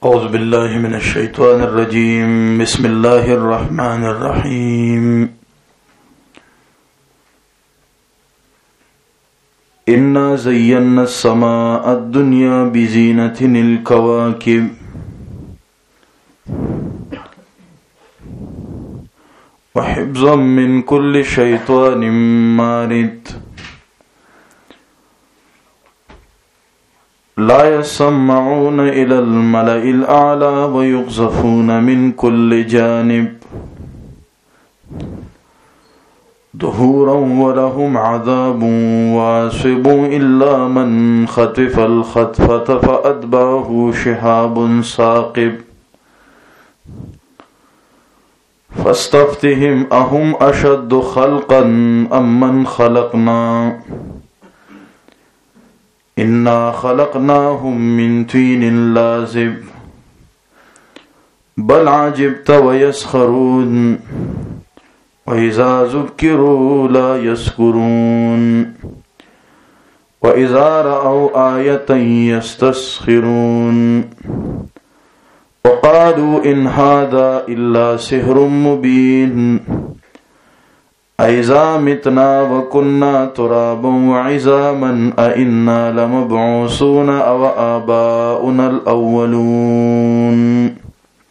أعوذ بالله من الشيطان الرجيم. بسم الله الرحمن الرحيم. إنا زينا السماء الدنيا بزينة الكواكب وحفظا من كل شيطان مارد لا يسمعون إلى الملأ الأعلى ويقذفون من كل جانب دحورا ولهم عذاب واصب إلا من خطف الخطفة فأتبعه شهاب ثاقب فاستفتهم أهم أشد خلقا أم من خلقنا إنا خلقناهم من طين لازب بل عجبت ويسخرون وإذا ذكروا لا يذكرون وإذا رأوا آية يستسخرون وقالوا إن هذا إلا سحر مبين أإذا متنا وكنا ترابا وعظاما أإنا لمبعوثون أو آباؤنا الأولون.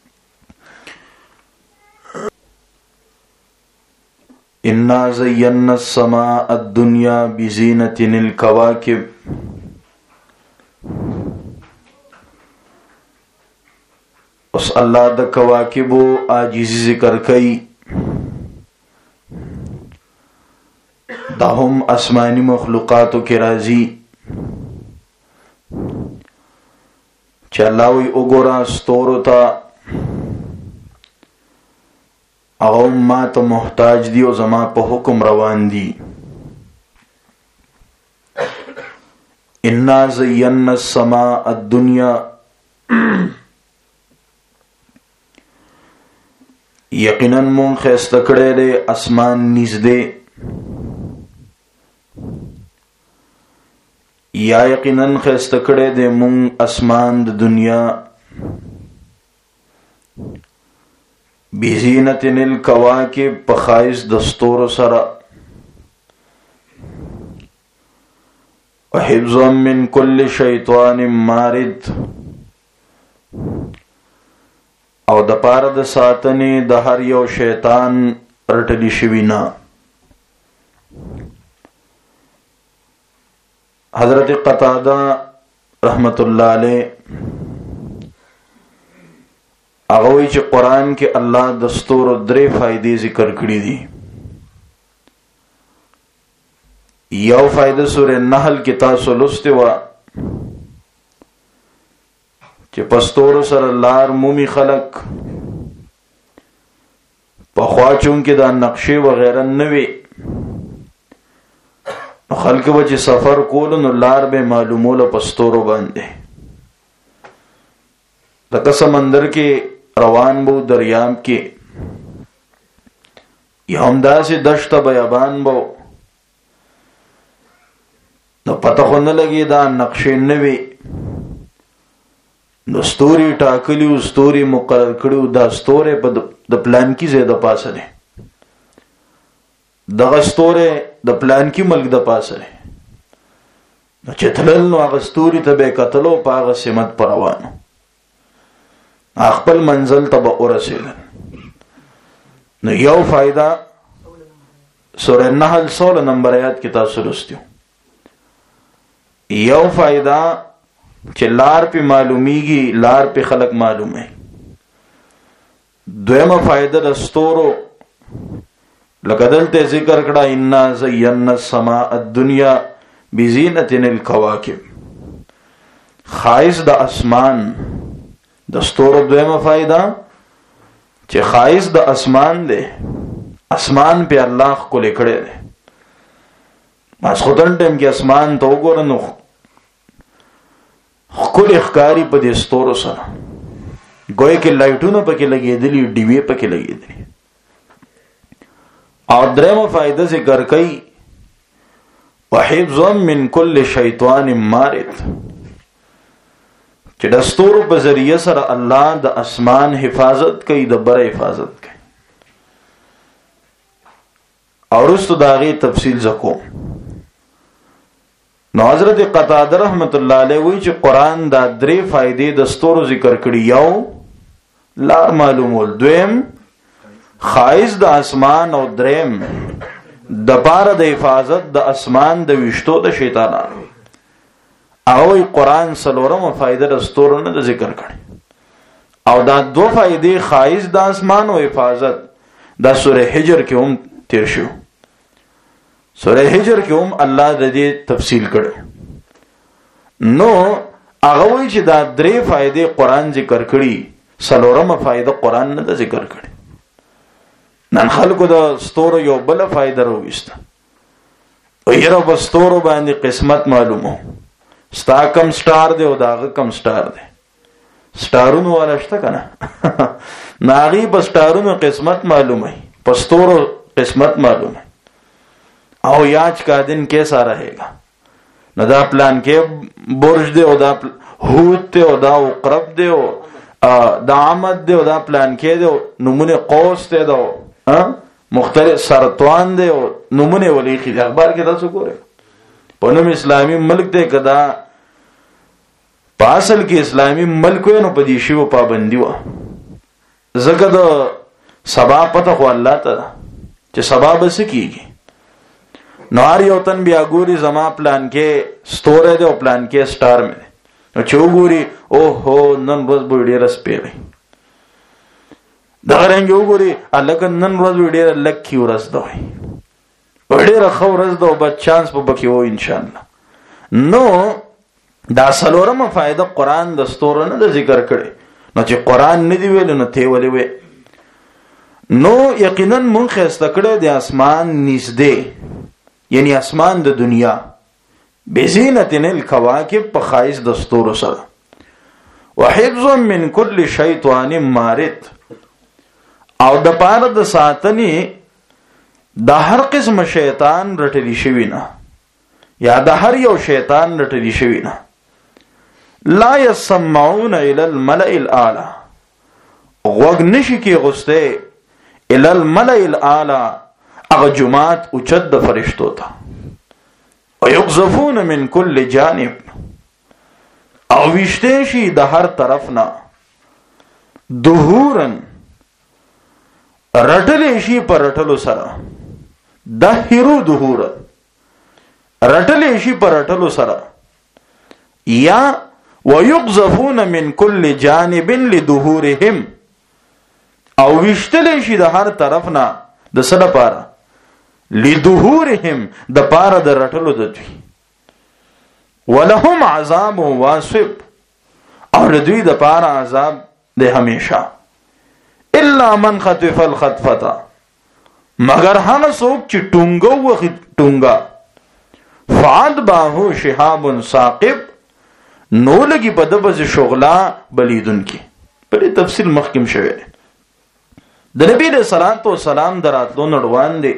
إنا زينا السماء الدنيا بزينة الكواكب. اس اللہ دا کواکبو آجیزی ذکر کئی دا هم اسمانی مخلوقاتو کی رازی چا اللہوی اگورا ستورو تا اغم ما تا محتاج دی و زما پا حکم روان دی. انا زینا السماء الدنیا یقیناً مون خیستکڑے دے اسمان نزدے یا یقیناً خیستکڑے دے مون اسمان د دنیا بزینت الکواکب پخائز دستور سرا وحفظا من کل شیطان مارد او د پاره د ساتنې د هر یو شیطان رټلی شوی نه. حضرت قتادہ رحمت اللہ علیہ هغه وی چې قرآن کې الله دستور درې فائدې ذکر کړې دي. یو فائدہ سورہ نحل کې تاسو لوستې وه چې پستور سره لار مومی خلق پخوا چونکې دا نقشې وغیرہ نوی خلق به چې سفر کولو نو لار به معلوموله پستورو باندې لکه سمندر کې روان بو دریاب کې یا همداسې دشت بیابان بو نو پته خو نه لګي دا نقشې نوی نو ستوري ټاکلیو ستوري مقرر کړیو دا ستوره په د پلان کې زیاده پاسه ده دغه ستوره د پلان کې ملک د پاسه ده نو چې تلل نو هغه ستوري ته به کتلو په هغه سمت پر روانو خپل منزل ته به ورسېدل. نو یو فائدہ سورہ نحل 16 نمبر آیات کې تاسو لوستیو یو فائدہ چې لار پی معلومیږي لار پی خلق معلومه. دویمه فائدہ د ستورو لکه دلته ذکر کړه انا زینا السماء الدنیا بزینة الکواکب خایس د اسمان د ستورو. دویمه فائدہ چې خایس د اسمان دی اسمان پی الله خپل کړی دی. ماسخوتن ټیم کې اسمان ته وګورئ نو خکل اخکاری پا دی ستورو سره گوئے کہ لائٹونو پا کے لگی دلی ڈیوے پا کے لگی دلی. اور درم فائدہ ذکر کئی وحفظا من کل شیطان مارد چې د ستورو په ذریعه سره الله د اسمان حفاظت کوي، د بره حفاظت کوي. او وروسته د هغې تفصیل زکوم. نو حضرت قتاده رحمت الله علیه وایي چې قرآن دا 3 فائدې د ستورو ذکر کړي. یو لار معلومول، دویم خایز د اسمان، او دریم د پاره د حفاظت د اسمان د وشتو د شیطانانو. او قرآن څلورمه فائدہ د ستورو نه ذکر کړي. او دا 2 فائدې خایز د اسمان او حفاظت دا سوره حجر کې هم تیر شو. سوره حجر کې هم الله د دې تفصیل کړي. نو هغه وایي چې دا 3 فائدې قرآن ذکر کړي، څلورمه فائدہ قرآن نه ذکر کړي. نن خلکو د ستورو یو بل فائدہ راوېسته. او یره په ستورو باندې قسمت معلومو، ستا کم سٹار دی او داغه کم سٹار دی. سٹارونو والا شته کنه ناغي په سٹارونو قسمت معلومه، په ستورو قسمت معلومه. او یاج کا دن کیسا رہے گا، نو دا پلان کې برج دی او دا هوت دی او دا عقرب دی او دا عمد دی او دا پلان کې دی، نمونه قوس دی دا مختلف سرطان دی او نمونه ولیخي دی. اخبار کې تاسو ګورئ په نوم اسلامی ملک دی، کدا په اصل کې اسلامی ملک وي نو په دې شی پابندي و. زګه د سبا پته خو الله ته چې سبا به سکیږي. نو هر یو تن بیا ګوري زما پلان کې ستوره دی او پلان کې سٹار مې دی. نو چې وګوري او هو نن ورځ به ډېر سپې وي، دغه رنګ وګوري الګ نن ورځ ډېر لکی ورځ ده وي، ډېر ښه ورځ ده او بد چانس به بکې و ان شاء الله. نو دا څلورمه فائدہ قرآن د ستورو نه ذکر کړي. نو چې قرآن نه دی ویل نو ته ولې وې؟ نو یقینا مونږ خسته کړه د اسمان نږدې، یعنی اسمان د دنیا بزینت الکواکب په خایس د ستورو سره، وحفظ من كل شیطان مارد، او د پاره د ساتنې د هر قسم شیطان رټلی شوی نه، یا د هر یو شیطان رټلی شوی نه. لا يسمعون الى الملأ الاعلى، غوږ نشي کې غسته الى الملأ الاعلى، اغه جماعت اوچت د فرشتو ته. ويقذفون من كل جانب، او وشته شي د هر طرف نه. دهورن رټلې شي پر رټلو سره، دهرو دهور رټلې شي پر رټلو سره. یا ويقذفون من كل جانب لدهورهم، او وشتلې شي د هر طرف نه د سره پاره، لدهورهم د پاره د رټلو د دوی. ولهم عذاب واصب، او دوی د پاره عذاب د همیشه. الا من خطف الخطفه، مگر هغه څوک چې ټونګو وخت ټونګا، فعدبه شهاب ثاقب، نو لګي په دبز شغلا بلیدون کی. په دې تفصیل مخکیم شوی دی. د نبی له صلوات و سلام دراتلو نړوان دي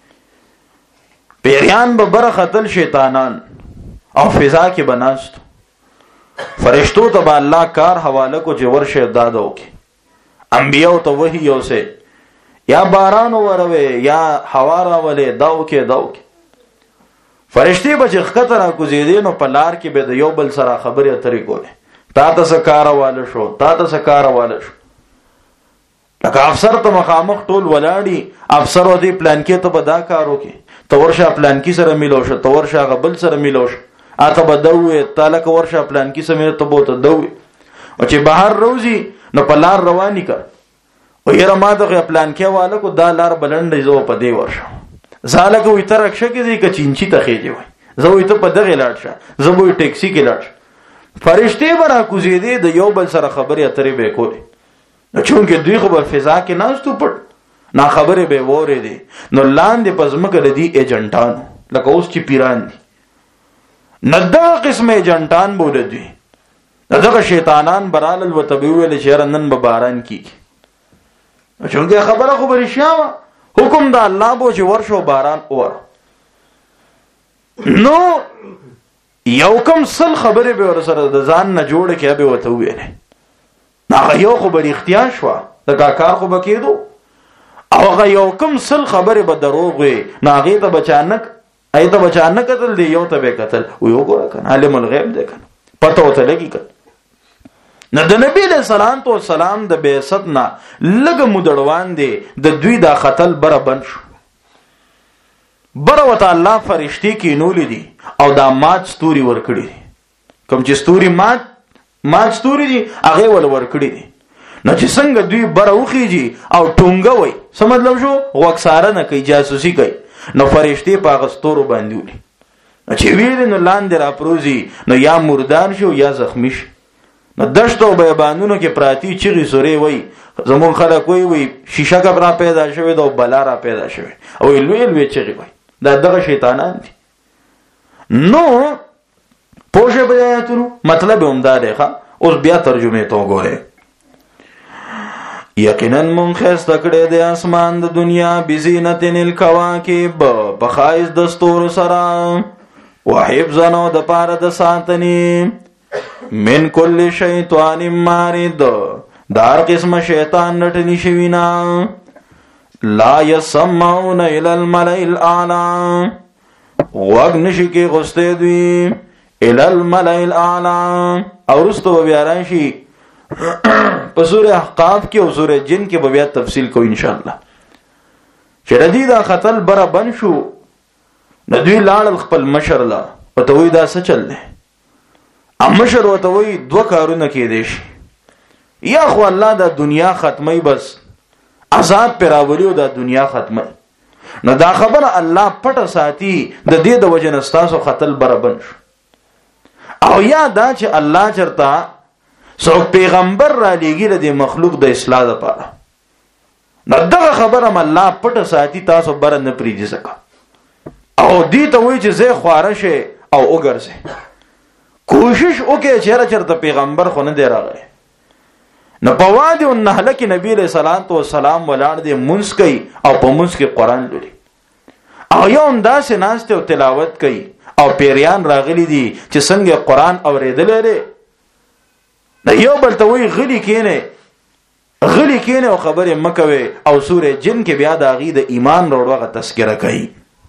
پیریان به برختل شیطانان او فضا کې بناست، فرشتو ته به الله کار حواله کو چې ورشه دادو کې انبیاء ته وحی اوسه، یا باران وروي یا هوا راولې داو کې. فرشتي به چې خطر کوزیدې نو په لار کې به د یو بل سره خبرې اترې کولې، تا ته سکاره واله شو، تا ته سکاره واله شو. لکه افسر ته مخامخ ټول ولاړی، افسر و دې پلان کې ته به دا کارو کې، ته ورشه پلان کې سره ملو شو، ته ورشه غبل سره ملو شو، اته به دوه تعالی کو ورشه پلان کې سره ته بوته دوه. او چې بهر روزي نو په لار رواني کړ، او یره ما دغه پلان کې واله کو دا لار بلندې زو په دی ورشه زاله کو تر رکشه کې دې کچینچی ته خېږي وای، زه وې ته په دغه لاړ شه، زه وې ټیکسي کې لاړ شه. فرشتي برا کوزیدې د یو بل سره خبرې اترې به کولې. نو چونکه دوی خو په فضا کې ناستو پټ نا خبره به وره دي، نو لاندې پزمکه لدی ایجنټانو لکه اوس چې پیران دي، ندا قسمه ایجنټان بوله دي. دغه شیطانان برالل وتبویل شهرنن به باران کیږي، چونکه خبره خو برشاوه حکم دا الله بو چې ورشو باران اور. نو یو کم سل خبره به ور سره د ځان نه جوړ کې به وته ویل نه یو خو به اختیار شو د کار خو به کېدو او هغه یو کم سل خبره به دروغ وي نه هغه ته بچانک ایته بچانک قتل دی یو ته به قتل و یو ګور کنه علم الغیب دی کنه پته وته لګی کنه نو د نبی له سلام د بعثت نه لګ مدړوان دی د دوی دا قتل بره بن شو بره وته الله فرشتي کې نولې دي او دا مات ستوري ور کړی دي کوم چې ستوري مات ستوري دي هغه ور کړی دي نو چې څنګه دوی بره وخیږي او ټونګه وای څه مطلب شو وکساره نه کوي جاسوسي کوي نو فرشتي په غستورو باندې ولي چې ویل نو لاندې را پروزي نو یا مردار شو یا زخمی شو نو دشتو بیابانونو کې پراتی چغي سوري وای زمون خلک وای شیشه کا را پیدا شوی دا بلا را پیدا شوی او لوی چغي وای دا دغه شیطانان دي نو پوجا بیاتونو مطلب همدا دی ښا اوس بیا ترجمه ته وګوره یقینا من خسته کړه د اسمان د دنیا بزینتن الکواکب بخایز دستور سرا وحفظنو د پاره د ساتنی من کل شیطان مارد دار قسم شیطان نټنی شوینا لا يسمعون الى الملئ الاعلى وغنشی کی غسته دوی الى الملئ الاعلى او رستو بیا راشي په سورہ احقاف کې او سورہ جن کې به بیا تفصیل کو ان شاء الله چې ردی دا قتل بره بن شو ندوی لاړ خپل مشر لا او ته وای دا څه چل دی ام مشر او ته وای دوه کارونه کې دي شي یا خو الله دا دنیا ختمي بس عذاب پر راولي او دا دنیا ختمه نو دا خبره الله پټه ساتي د دې د وجه نستاسو قتل بره بن شو او یا دا چې الله چرتا څوک پیغمبر را لېږي د مخلوق د اصلاح لپاره نو دغه خبره الله پټه ساتي تاسو بره نه پریږي سکه او دې ته وایي چې زه خوارشه او وګرځه کوشش وکړه چې چرته پیغمبر خو نه دی راغلی نو په وادي النحل کې نبی له صلوات و سلام ولاړ دی منس کوي او په منس کې قران لولي او یو انداز ناشته او تلاوت کوي او پیریان راغلي دي چې څنګه قران اوریدل لري نو یو بل ته وی غلی کینه او خبره مکوي او سوره جن کې بیا د غي د ایمان وروغه تذکرہ کوي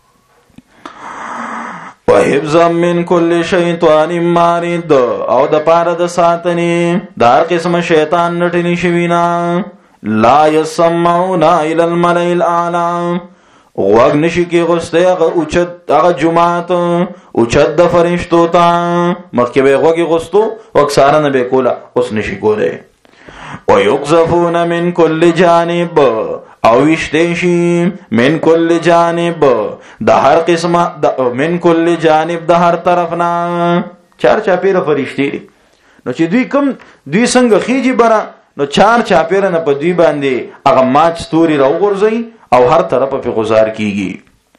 وحفظا من كل شیطان مارد او د پاره د ساتنی دار قسم شیطان نټنی شوینا لا يسمعون الى الملئ الاعلى وغنشی کی غسته هغه جماعت اوچت د فرشتو ته مخکې به غوږی غستو وکساره نه به کولا اوس نشي کوله ويقذفون من كل جانب او وشتشی من کل جانب د هر قسمه من کل جانب د هر طرفنا چار چاپیره فرشتي نو چې دوی څنګه خيجي برا نو چار چاپیره نه په دوی باندې هغه ماچ ستوري راوغورځي او هر طرف په گزار کیږي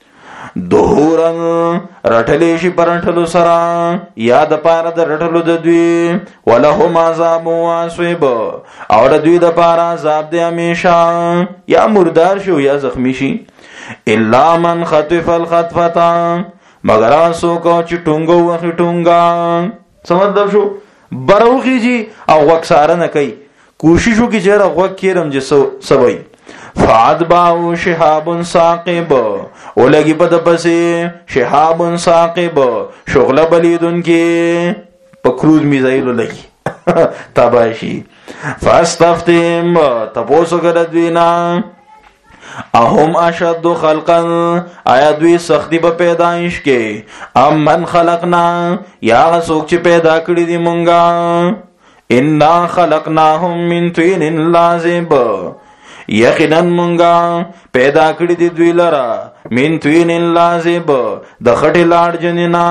دهورن رټلې شي پرټلو سرا یاد پاره د رټلو د دوی ولهم عذاب واسب او د دوی د پاره عذاب دی همیشه یا مردار شو یا زخمی شي الا من خطف الخطفه مگر اسو کو چې ټونګو وخی ټونګا سمجھ شو بروخیږي او وکساره نه کوي کوشش وکړي چې راغوک کېرم چې سوي فادباو شهاب ثاقب ولګي په د پسې شهاب ثاقب شغله بلیدون کې پکروز میزایل لګي تباشي فاستفتهم تاسو ګرځوینا اهم اشد خلقا آیا دوی سختی په پیدائش کې ام من خلقنا یا څوک چې پیدا کړی دی مونږه انا خلقناهم من طين لازب یقینا مونږه پیدا کړی دی دوی لرا من طين لازب د خټه لاړ جنینا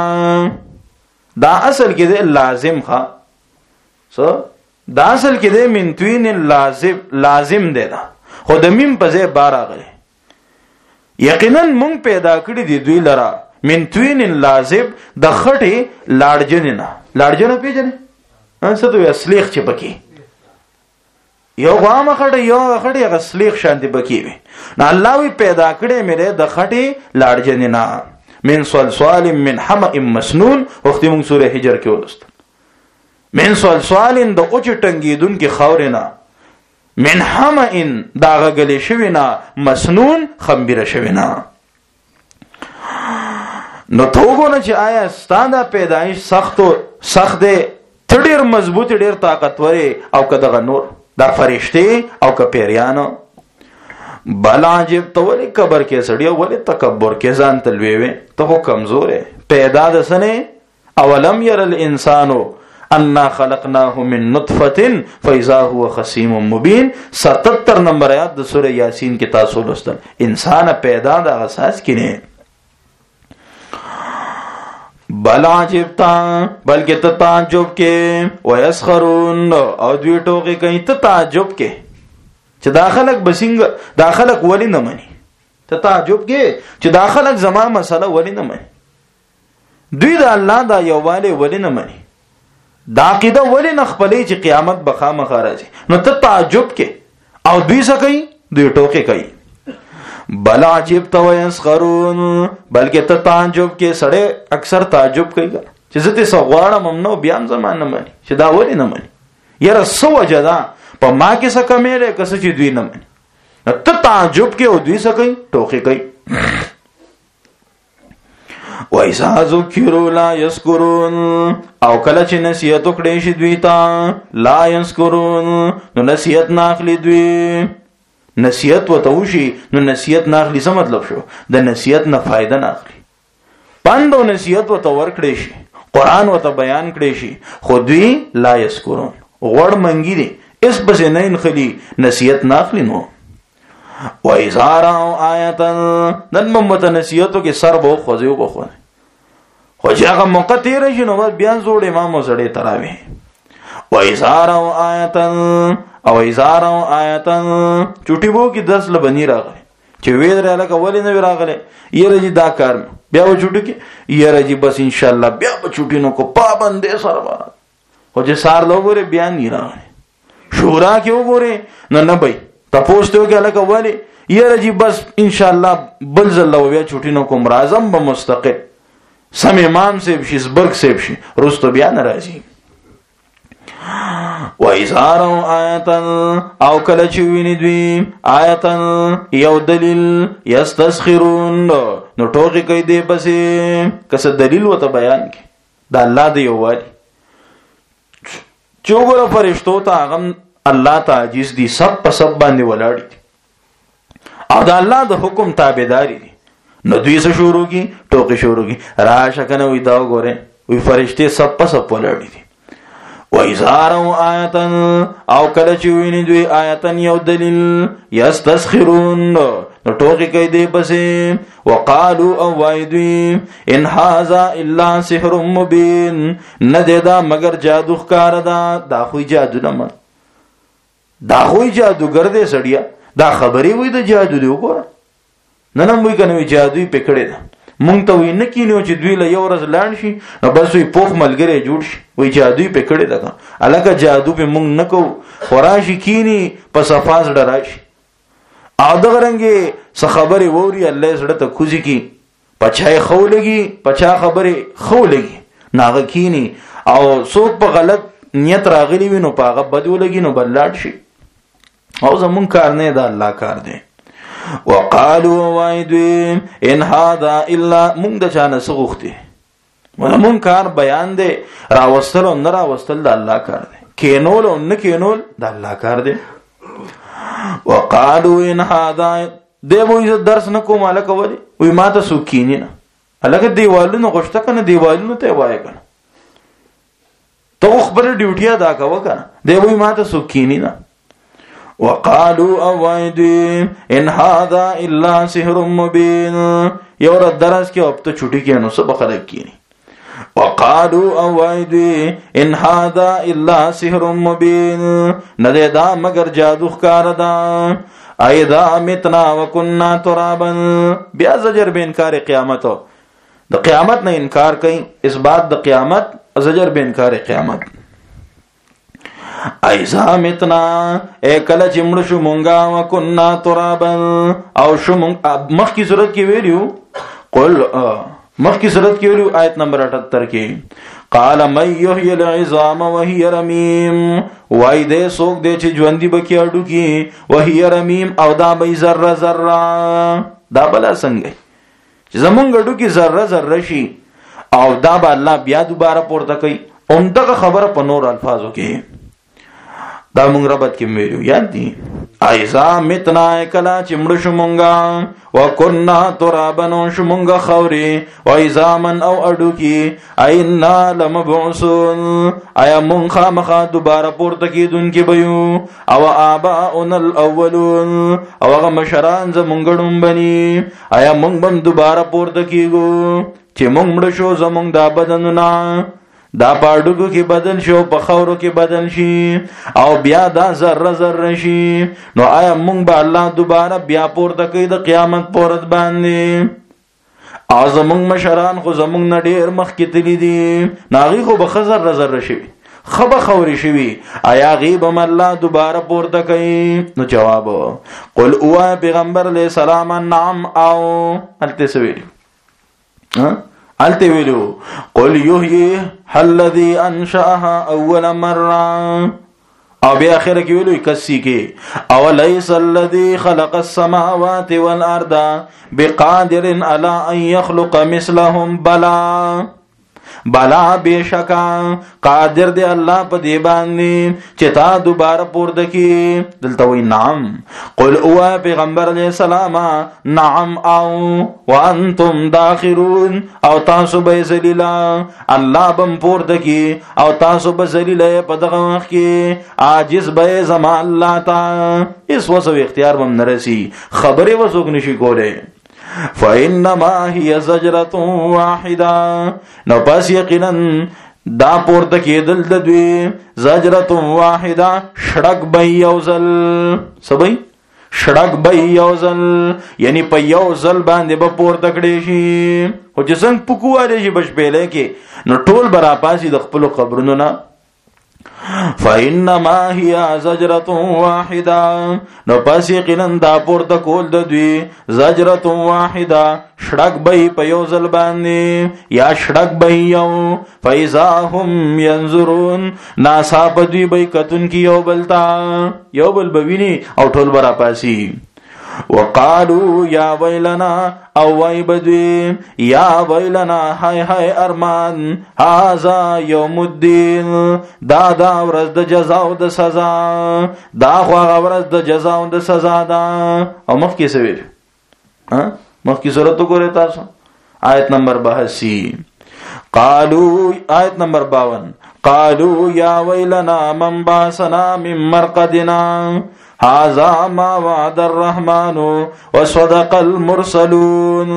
دا اصل کې دی لازم ښا سو دا اصل کې دی من طين لازم دی دا خو د میم په ځای بار راغلی یقینا مونږ پیدا کړی دی دوی لرا من طين لازب د خټه لاړ جنینا لاړ جن پیژنې ان څه دوی اصلیخ چې پکې یو غامه خټه یو خټه غسلیخ شانتی بکی وي نه الله وی پیدا کړي مې د خټه لاړ جنینا من صلصال من حمأ مسنون. وخت موږ سوره حجر کې ولست من صلصال د اوچ ټنګیدون کې خاورینا، من حمأ دا غلې شوینا، مسنون خمبره شوینا. نو توګونه چې آیا ستانه پیدایش سخت دی، ته ډېر مضبوط ډېر طاقتور او کداغه نور دا فرشته او که پیریانو. بل عجب ته ولی کبر کې سړی ولی تکبر کې ځان تلوي وي، ته خو کمزور پیدا د سنه. اولم ير الانسان انا خلقناه من نطفه فاذا هو خصيم مبين. 77 نمبر آیات د سوره یاسین کې تاسو لوستل. انسان پیدا د اساس کې نه. بل عجب تا بلکې ته تعجب کې ويسخرون او دوی ټوکې کوي. ته تعجب کې چې داخلك بسنګ داخلك ولی نه مني، ته تعجب کې چې داخلك زما مسله ولی نه مني، دوی د الله دا یووالی ولی نه مني، دا عقیده ولی نه خپلې چې قیامت بخامخ راځي. نو ته تعجب کې او دوی څه کوي؟ دوی ټوکې کوي. بل عجب تو يسخرون بلکې ته تعجب کې سړی اکثر تعجب کوي چې زه ته سغواړم نو بیان زمان نه مني چې دا ولی نه مني. یاره سو وجدا په ما کې څه کمې لري کس چې دوی نه مني. ته تعجب کې او دوی څه کوي؟ ټوکې کوي. وَإِذَا ذُكِّرُوا لَا يَذْكُرُونَ او کله چې نصیحت وکړي شي دوی ته لا يذكرون نو نصیحت نه اخلي دوی. نصیحت وته وشي نو نصیحت نه اخلي. څه مطلب شو؟ د نصیحت نه فائدہ نه اخلي. پند او نصیحت وته ورکړي شي، قران وته بیان کړي شي، خو دوی لا يذكرون غوړ منګي دي اس بس نه انخلي نصیحت نه اخلي. نو وَإِذَا رَأَوْا آیَةً نن ممت نصیحتو کې سر به خوځيو بخو خو چې هغه موقع تیر شي نو بیان زوړ امام وسړي تراوي. وَإِذَا رَأَوْا آیَةً او اِذَا رَأَوْا آیَةً چټي وو کې 10 لبني راغلي چې وې دراله کولې نه راغلي. یره جی دا کار بیا و چټي کې یره جی بس ان شاء الله بیا به چټي نو کو پابندې سره خو چې سار لوګره بیان نه راغلي. شورا کې وګوره نه بای تاسو ته کې الکه والی یره جی بس ان شاء الله بل زل بیا چټي نو کوم راځم به مستقل سم امام سیب شي زبرګ سیب شي رستو بیان راځي. وَإِذَا رَأَوْا آیَةً او کله چې ویني دوی آیَةً یو دلیل یستسخرون نو ټوکې کوي دی پسې. کسه دلیل وته بیان کی دا الله دی یووالي چوغره فرشتو ته هغه الله تعجز دي، سب په سب باندې ولاړ دي او دا الله د حکم تابعداري دي. نو دوی څه شروع کی؟ ټوکې شروع کی. راشه کنه وې دا وګوره وې فرشتي سب په سب ولاړ دي. وَإِذَا رَأَوْا آیَةً او کله چې ویني دوی آیَةً یو دلیل یستسخرون نو ټوکې کوي دی پسې. وقالوا او وای دوی ان هذا الا سحر مبین نه دی دا مگر جادو ښکار ده. دا خو جادو نه دا خو جادوګر دی سړیا، دا خبرې وای د جادو دی وګوره نن موږ کنه جادوی پکړې ده. مونږ ته وی نه کینو چې دوی له یو ورځ لاند شي نو بس وی پوخ ملګری جوړ شي وی جادوی پکړې ده. الکه جادو په مونږ نه کو خوراشي کینی په صفاز ډراشي او دغه رنګه څه خبرې ووري الله زړه ته کوزي کی پچای خولګي پچا خبرې خولګي ناغه کینی او څوک په غلط نیت راغلی وینو پاغه بدولګي نو بلاټ شي او زمون کار نه ده الله کار دی. وقالوا وایدو ان هذا الا مونږ د چانه سغوخته مون کار بیان دی راوستل او نه راوستل د الله کار دی، کینول او نه کینول د الله کار دی. وقالوا ان هذا دیوې درس نه کوم الکه ولی وی ماته سوکینی نه الکه دیوالونو غشته کنه دیوالونو ته وای کنه تو خبر ډیوټي ادا کا وکنه دیوې ماته سوکینی نه. وقالوا اوایدو ان هذا الا سحر مبین یو را درس کې اب ته چټي کې نو سب خلک کینی. وقالوا اوایدو ان هذا الا سحر مبین نه دا مگر جادو ښکار ده. ایدا متنا وکنا ترابا بیا زجر به انکار قیامت د قیامت نه انکار کوي، اثبات د قیامت زجر به انکار قیامت. ایزا متنا اے کله چې مړ شو مونږه وکنا ترابا او شو مخ کی صورت کې ویلو قل مخکې صورت کې ویلو آیت نمبر 78 کې قال من يحيي العظام وهي رميم، وای دې څوک دې چې ژوندۍ بکی اډو کې وهي رميم او دا به ذره ذره، دا بلا څنګه چې زمونږ اډو کې ذره ذره شي او دا به الله بیا دوباره پورته کوي. همدغه خبره په نور الفاظو کې دا مونږ ربط کې ویلو یاد دي. ایزا متنا کلا چې مړ شو مونږه وکنا ترابن شو مونږه خوري و ایزا من او اډو کې اینا لمبعثون، ایا مونږ خامخا دوباره پورته کیدونکي بيو او آباؤنا الاولون او هغه مشران زمونږ ډومبني، ایا مونږ بم دوباره پورته کیږو چې مونږ مړ شو زمونږ دا بدنونه دا پاډوګو کې بدل شو په خورو کې بدل شي او بیا دا ذره ذره شي، نو آیا مونږ به الله دوباره بیا پورته کوي د قیامت پورت باندې؟ او زمونږ مشران خو زمونږ نه ډېر مخکې تللي دي، ناغي خو به ذره ذره شوي خبه خوري شوي، آیا غیب هم الله دوباره پورته کوي؟ نو جواب قل اوه پیغمبر علیہ السلام نعم او هلته سویل الته ویلو قل یحییها الذی انشأها اول مره، او بیا اخر کې ویلو کسی کې اولیس الذی خلق السماوات والارض بقادر علی ان یخلق مثلهم بلا، بلا بشکا قادر دی الله په دی باندې چې تا دوباره پورته کی. دلته وی نعم قل او پیغمبر علیہ السلام نعم او وانتم داخرون، او تاسو به ذلیلا الله بم پورته کی او تاسو به ذلیلا په دغه وخت کې عاجز به زما الله تا اس وسو اختیار بم نرسي خبره وسوک نشي کوله. فإنما هي زجرة واحدة، نو پس یقینا دا پورته کېدل د دوی زجرة واحدة شړک به یوزل سبای شړک به یوزل، یعنی په یوزل باندې به پورته کړي شي، او چې څنګه پکواله شي بشپېلې کې نو ټول برا پاسي د خپل قبرونو نه. فإنما هي زجرة واحدة، نو پس یقینا دا پورته کول د دوی زجرة واحدة شړک به په یو ځل باندې یا شړک به یو فإذا هم ينظرون، ناڅا په دوی به کتون کی یو بلتا یو بل بویني او ټول برا پاسي. وقالو یا ویلنا او وای بدوی یا ویلنا های های ارمان هازا یوم الدین، دا ورځ د جزا او د سزا، دا خو ورځ د جزا او د سزا دا. او مخکې سویل مخکې سورۃ وګورئ تاسو آیت نمبر 82 قالو آیت نمبر 52 قالو یا ویلنا من باسنا من مرقدنا هذا ما وعد الرحمن وصدق المرسلون.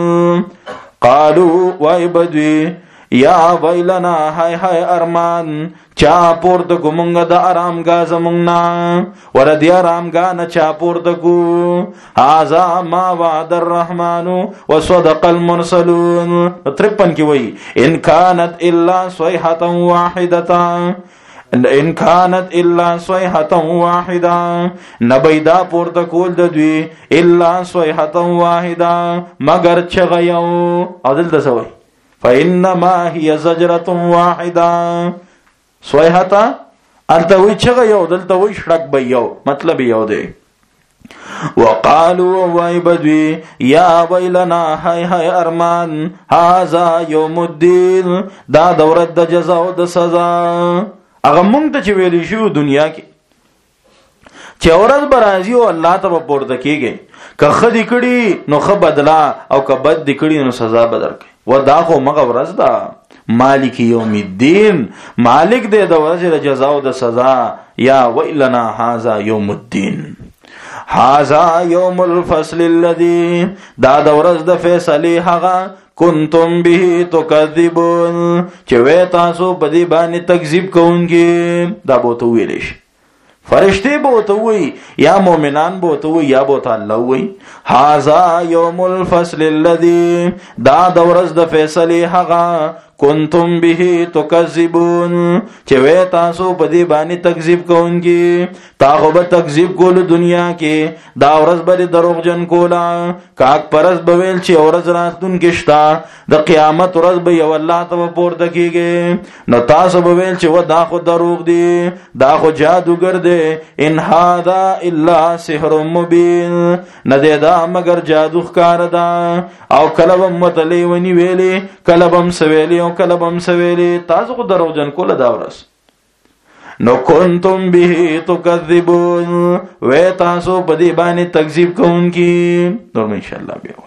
قالوا وای بدوی یا ویلنا های های ارمان چا پورته کو مونږ د آرامګاه زمونږ ور دي آرامګاه نه چا پورته کو. هذا ما وعد الرحمن وصدق المرسلون. 53 کې وای ان كانت الا صيحه واحده، ان كانت الا صيحه واحده، نبیدا پورته کول د دوی الا صيحه واحده مگر چغیو عدل د سوی. فانما هي زجره واحده، صيحه التوي چغیو دلته وی شړک به یو مطلب یو دی. وقالوا وایبدوی یا ویلنا های های ارمان هذا یوم الدین، دا دورت د جزا او د سزا. هغه مونږ ته چې ویلی شو دنیا کې چې اورز برازي او الله ته پورته کېږي، که خدي کړي نو خ بدلا او که بد دي کړي نو سزا بدر کوي. و دا خو مغه ورځ ده مالک یوم الدین، مالک دې د ورځې د جزا او د سزا. یا ویلنا هذا یوم الدین، هذا یوم الفصل الذي، دا د ورځ د فیصله هغه کنتم به تکذبون چې وې تاسو په دې باندې تکذیب کوونکی. دا بوته ویل شي فرشتي بوته وي یا مؤمنان بوته وي یا بوته الله وي. هاذا یوم الفصل الذي، دا د ورځ د فیصله هغه کنتم به تکذبون چې وې تاسو په دې باندې تکذیب کوونکی تاسو به تکذیب کول دنیا کې دا ورځ به دروغجن کولا کاک پرس بویل چې ورځ راتون کې شتا د قیامت ورځ به یو الله ته پورته کیږي نو تاسو بویل چې و دا خو دروغ دی دا خو جادوګر دی ان هذا الا سحر مبین نه دی دا مگر جادو ښکار دا او کله به متلی ونی ویلي کله به سویلی او کله به سویلی تاسو خو دروغجن کوله دا ورځ نو کنتم به تکذبون وې تاسو په دې باندې تکذیب کوونکی نور ان شاء الله بیا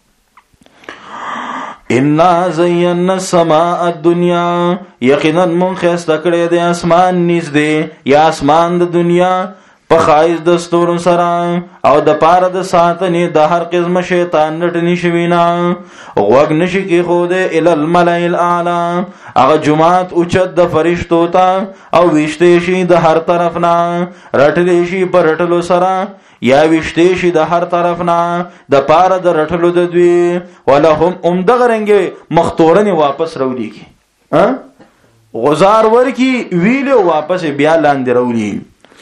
ان زینا السماء الدنیا یقینا من خسته کړې د اسمان نږدې یا اسمان د دنیا په خایز د ستورو سره او د پاره د ساتنې د هر قسم شیطان نټنی شوینا غوږ نشي کې خود ال الملأ الاعلى هغه جماعت اوچت د فرشتو ته او وشته شي د هر طرف نه رټلې شي پر رټلو سره یا وشته شي د هر طرف نه د پاره د رټلو د دوی ولهم دغه رنګ مختورنه واپس راولي کی غزار ورکی ویلو واپس بیا لاندې راولي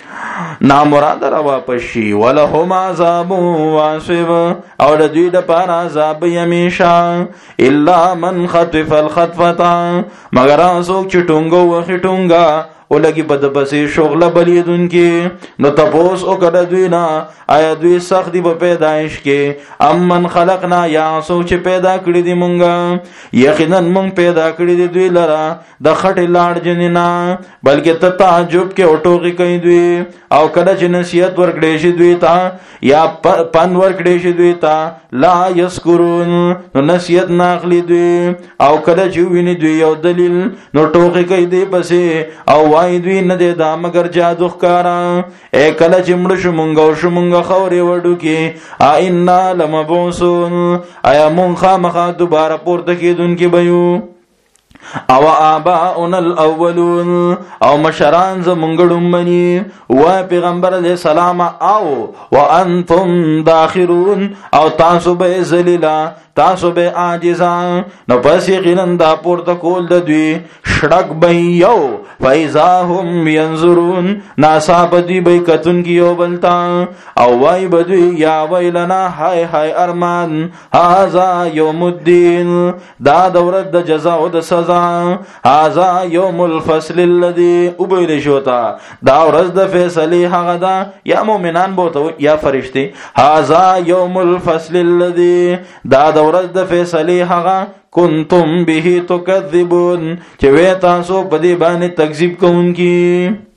نامراد را واپس شي ولهم عذاب واصب او د دوی د پاره عذاب همیشه الا من خطف الخطفه مگر څوک چې ټونګو وخی ټونګا ولګي په د پسې شغله بلیدون کې نو تپوس او کړه دوی نه آیا دوی سخت دی په پیدایش کې امن خلقنا یا څوک چې پیدا کړی دی مونږه یقینا مونږ پیدا کړی دی دوی لرا د خټې لاړ جنینا بلکې ته تعجب کې اوټوږي کوي دوی او کله چې نصیحت ورکړې شي دوی ته یا پن ورکړې شي دوی ته لا یذکرون نو نصیحت ناخلی دوی او کله چې ویني دوی یو دلیل نو ټوکی کوي دی پسې او وای دوی نه دی دا مگر جادو ښکارا اے کله چې مړ شو مونږ خورې وډو کې ائنا لمبعوثون آیا مونږ خامخا دوباره پورته کېدونکي به یو او آباؤنا الاولون او مشران زمونږ ډومبني و پیغمبر علیہ السلام او وانتم داخرون او تاسو به ذلیلا تاسو به عاجزان نو پس یقینا دا پورته کول د دوی شړک به یو فایزا هم ينظرون ناصاب دی به کتون کیو بلتا او وای بدوی یا ویلنا هاي هاي ارمان هاذا یوم الدین دا دورت د جزاء او د سزا هاذا یوم الفصل الذي وبیل شوتا دا ورځ د فیصله هغه دا یا مؤمنان بوته یا فرشتي هاذا یوم الفصل الذي دا ورځ د فیصله هغه کنتم به تکذبون چې وې تاسو په دې باندې تکذیب کوونکی